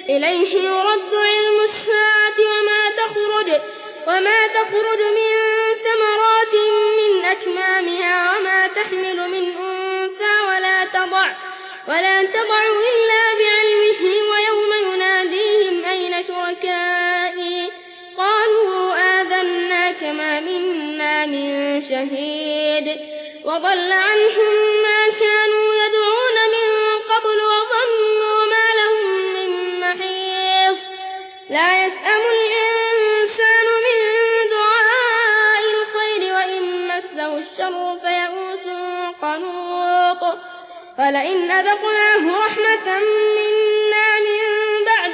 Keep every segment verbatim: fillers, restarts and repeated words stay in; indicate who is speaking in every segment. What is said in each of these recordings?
Speaker 1: إليه يرد علم الساعة وما تخرج, وما تخرج من ثمرات من أكمامها وما تحمل من أنثى ولا تضع, ولا تضع إلا بعلمه ويوم يناديهم أين شركائي قالوا آذناك ما منا من شهيد وضل عنهم ما كانوا يدعون من قبل وظنوا ما لهم من محيص لا يسأم الإنسان من دعاء الخير وإن مسه الشر فيئوس قنوط ولئن أذقناه رحمة منا من بعد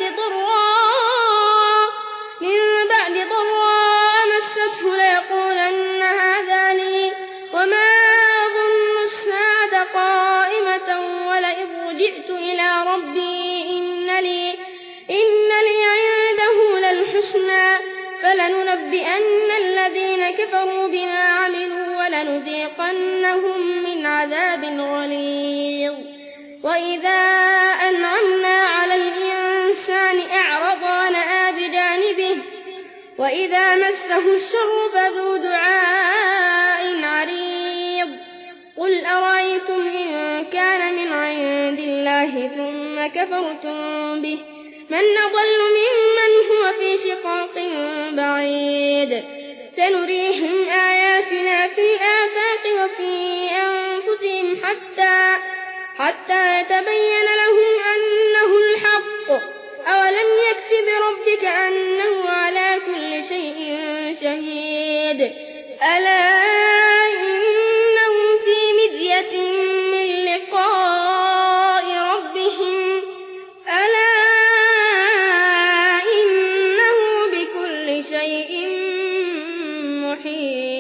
Speaker 1: ضراء من بعد ضراء مسته ليقولن هذا لي وما أظن الساعة قائمة ولئن رجعت إلى ربي إن لي, إن لي عنده للحسنى فلننبئن الذين كفروا بما عملوا ولنذيقنهم من عذاب غليظ. وإذا أنعمنا على الإنسان أعرض ونأى بجانبه وإذا مسه الشر فذو دعاء عريض قل أرأيتم إن كان من عند الله ثم كفرتم به من أضل ممن هو في شقاق بعيد سنريهم آياتنا في الآفاق وفي أنفسهم حتى, حتى يتبين لهم أنه الحق أولم يكف بربك أنه على كل شيء شهيد ألا إنهم في مذية من لقاء ربهم ألا إنه بكل شيء محيط.